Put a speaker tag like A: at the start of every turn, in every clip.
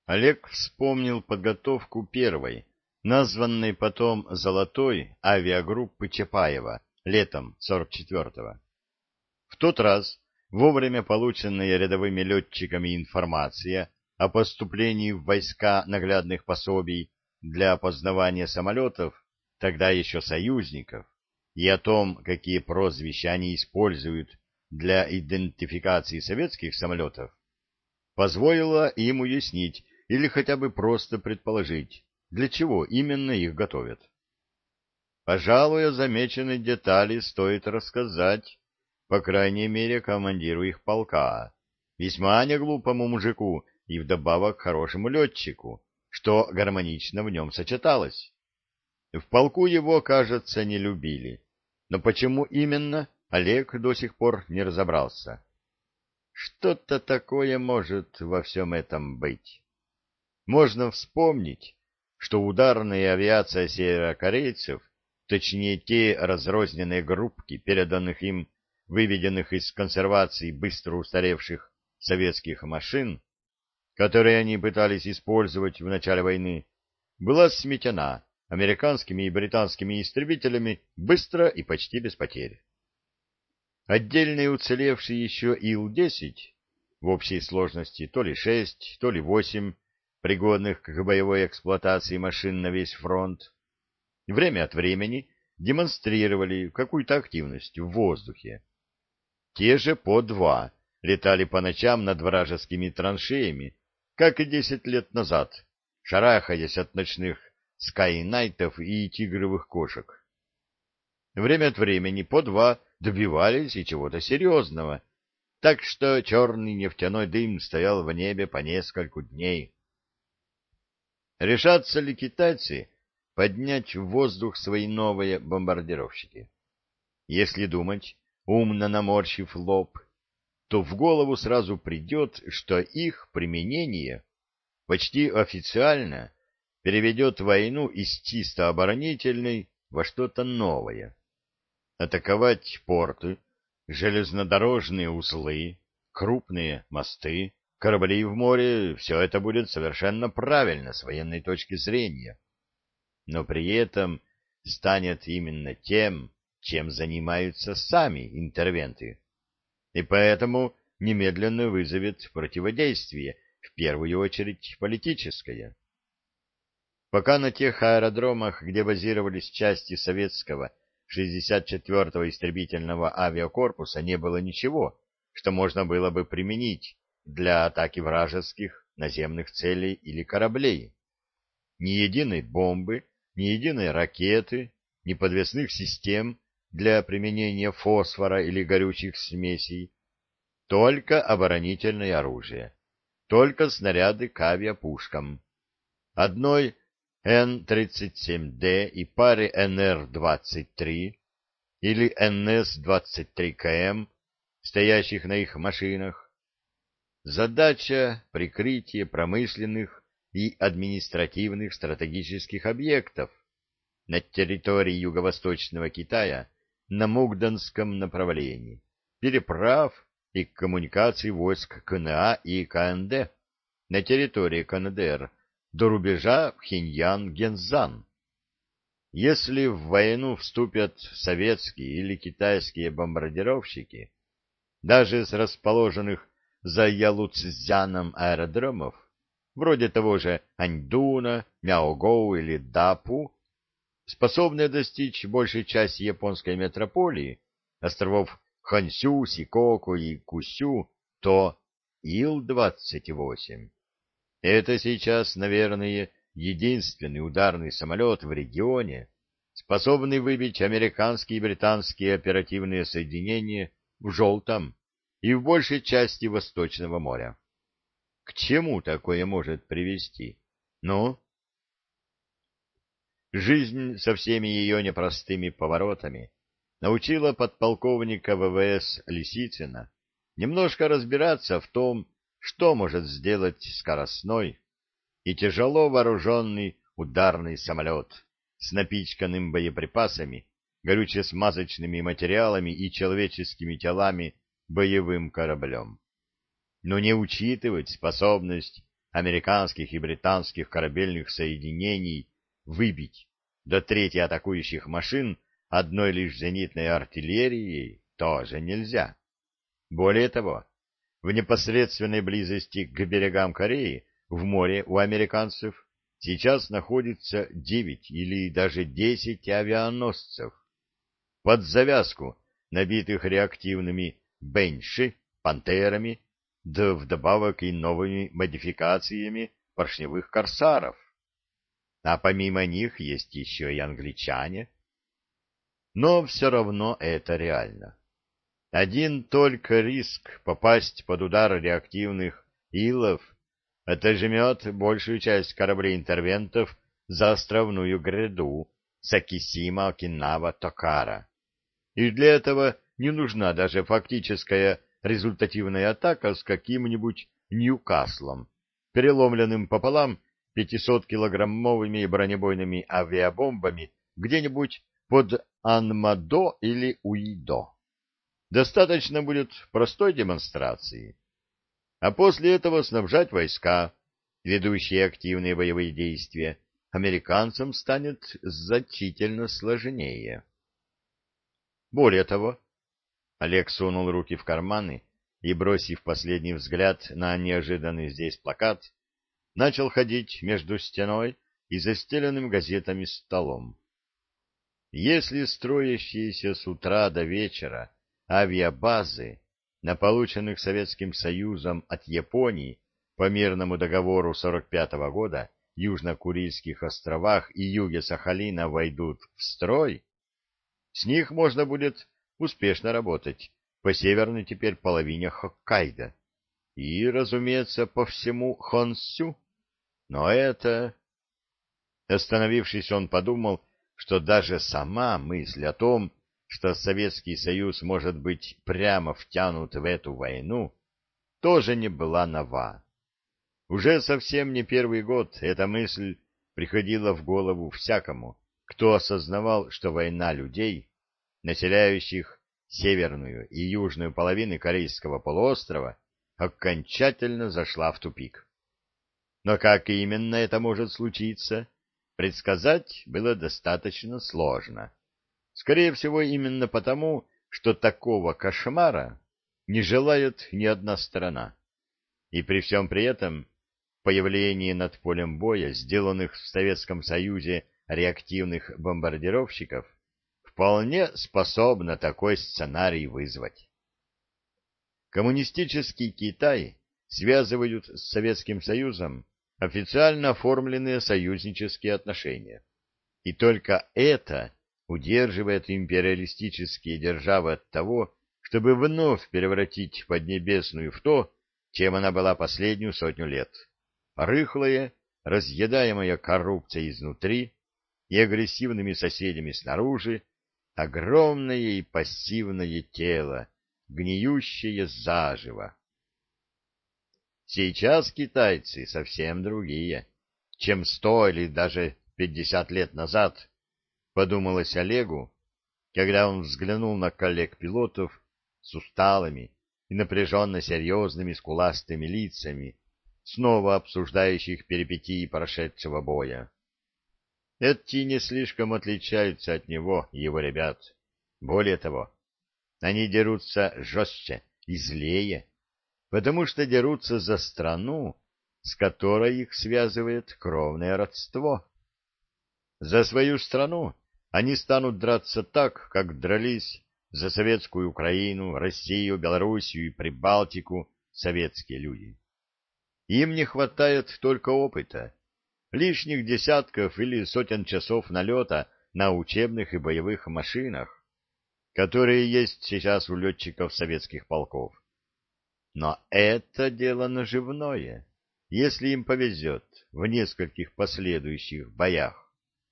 A: Олег вспомнил подготовку первой, названной потом «Золотой» авиагруппы Чапаева летом 44-го. В тот раз вовремя полученная рядовыми летчиками информация о поступлении в войска наглядных пособий для опознавания самолетов, тогда еще союзников, и о том, какие прозвища они используют для идентификации советских самолетов, позволила им уяснить или хотя бы просто предположить, для чего именно их готовят. Пожалуй, о замеченной детали стоит рассказать, по крайней мере, командиру их полка, весьма неглупому мужику и вдобавок хорошему летчику, что гармонично в нем сочеталось. В полку его, кажется, не любили, но почему именно, Олег до сих пор не разобрался. Что-то такое может во всем этом быть. Можно вспомнить, что ударная авиация северокорейцев, точнее те разрозненные группки, переданных им, выведенных из консервации быстро устаревших советских машин, которые они пытались использовать в начале войны, была сметена американскими и британскими истребителями быстро и почти без потерь. Отдельные уцелевшие еще Ил-10, в общей сложности то ли 6, то ли 8, пригодных к боевой эксплуатации машин на весь фронт, время от времени демонстрировали какую-то активность в воздухе. Те же по 2 летали по ночам над вражескими траншеями, как и 10 лет назад, шарахаясь от ночных скайнайтов и тигровых кошек. Время от времени по 2 добивались и чего-то серьезного, так что черный нефтяной дым стоял в небе по нескольку дней. Решатся ли китайцы поднять в воздух свои новые бомбардировщики? Если думать, умно наморщив лоб, то в голову сразу придет, что их применение почти официально переведет войну из чисто оборонительной во что-то новое. Атаковать порты, железнодорожные узлы, крупные мосты, корабли в море — все это будет совершенно правильно с военной точки зрения. Но при этом станет именно тем, чем занимаются сами интервенты, и поэтому немедленно вызовет противодействие, в первую очередь политическое. Пока на тех аэродромах, где базировались части советского 64-го истребительного авиакорпуса, не было ничего, что можно было бы применить для атаки вражеских наземных целей или кораблей. Ни единой бомбы, ни единой ракеты, ни подвесных систем для применения фосфора или горючих смесей, только оборонительное оружие, только снаряды к авиапушкам. Одной Н-37Д и паре НР-23 или НС-23КМ, стоящих на их машинах. Задача — прикрытие промышленных и административных стратегических объектов на территории юго-восточного Китая на Мугданском направлении, переправ и коммуникаций войск КНА и КНД на территории КНДР до рубежа Пхеньян-Гензан. Если в войну вступят советские или китайские бомбардировщики, даже с расположенных за Ялуцзяном аэродромов, вроде того же Аньдуна, Мяогоу или Дапу, способные достичь большей части японской метрополии, островов Хансю, Сикоку и Кусю, то Ил-28 — это сейчас, наверное, единственный ударный самолет в регионе, способный выбить американские и британские оперативные соединения в Желтом и в большей части Восточного моря. К чему такое может привести? Ну? Жизнь со всеми ее непростыми поворотами научила подполковника ВВС Лисицына немножко разбираться в том, что может сделать скоростной и тяжело вооруженный ударный самолет с напичканным боеприпасами, горюче-смазочными материалами и человеческими телами боевым кораблем. Но не учитывать способность американских и британских корабельных соединений выбить до трети атакующих машин одной лишь зенитной артиллерией тоже нельзя. Более того, в непосредственной близости к берегам Кореи в море у американцев сейчас находится 9 или даже 10 авианосцев, под завязку набитых реактивными «Бенши», «Пантерами», да вдобавок и новыми модификациями поршневых «Корсаров». А помимо них есть еще и англичане. Но все равно это реально. Один только риск попасть под удар реактивных «Илов» отожмет большую часть кораблей-интервентов за островную гряду Сакисима, Окинава, Токара. И для этого не нужна даже фактическая результативная атака с каким-нибудь Ньюкаслом, переломленным пополам 500-килограммовыми бронебойными авиабомбами где-нибудь под Анмадо или Уидо. Достаточно будет простой демонстрации. А после этого снабжать войска, ведущие активные боевые действия, американцам станет значительно сложнее. Более того, Олег сунул руки в карманы и, бросив последний взгляд на неожиданный здесь плакат, начал ходить между стеной и застеленным газетами столом. Если строящиеся с утра до вечера авиабазы на полученных Советским Союзом от Японии по мирному договору 45-го года Южно-Курильских островах и юге Сахалина войдут в строй, с них можно будет успешно работать по северной теперь половине Хоккайдо и, разумеется, по всему Хонсю. Но это... Остановившись, он подумал, что даже сама мысль о том, что Советский Союз может быть прямо втянут в эту войну, тоже не была нова. Уже совсем не первый год эта мысль приходила в голову всякому, кто осознавал, что война людей, населяющих северную и южную половины Корейского полуострова, окончательно зашла в тупик. Но как именно это может случиться, предсказать было достаточно сложно. Скорее всего, именно потому, что такого кошмара не желает ни одна сторона. И при всем при этом появление над полем боя сделанных в Советском Союзе реактивных бомбардировщиков вполне способно такой сценарий вызвать. Коммунистический Китай связывают с Советским Союзом официально оформленные союзнические отношения. И только это удерживает империалистические державы от того, чтобы вновь превратить Поднебесную в то, чем она была последнюю сотню лет. Рыхлое, разъедаемое коррупцией изнутри и агрессивными соседями снаружи, огромное и пассивное тело, гниющее заживо. Сейчас китайцы совсем другие, чем 100 или даже 50 лет назад, подумалось Олегу, когда он взглянул на коллег-пилотов с усталыми и напряженно серьезными скуластыми лицами, снова обсуждающих перипетии прошедшего боя. Эти не слишком отличаются от него, его ребят. Более того, они дерутся жестче и злее, потому что дерутся за страну, с которой их связывает кровное родство. За свою страну они станут драться так, как дрались за советскую Украину, Россию, Белоруссию и Прибалтику советские люди. Им не хватает только опыта, лишних десятков или сотен часов налета на учебных и боевых машинах, которые есть сейчас у летчиков советских полков. Но это дело наживное, если им повезет в нескольких последующих боях.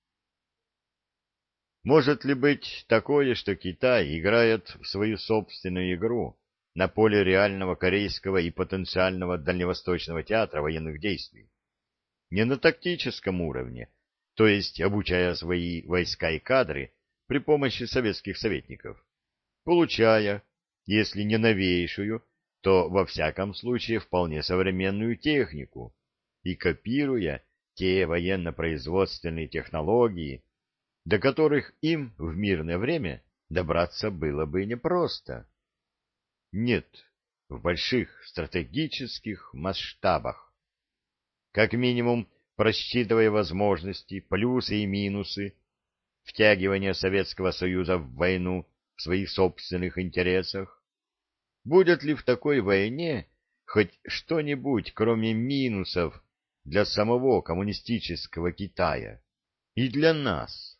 A: Может ли быть такое, что Китай играет в свою собственную игру на поле реального корейского и потенциального дальневосточного театра военных действий? Не на тактическом уровне, то есть обучая свои войска и кадры при помощи советских советников, получая, если не новейшую, то во всяком случае вполне современную технику, и копируя те военно-производственные технологии, до которых им в мирное время добраться было бы непросто. Нет, в больших стратегических масштабах. Как минимум, просчитывая возможности, плюсы и минусы, втягивания Советского Союза в войну в своих собственных интересах. Будет ли в такой войне хоть что-нибудь, кроме минусов, для самого коммунистического Китая и для нас?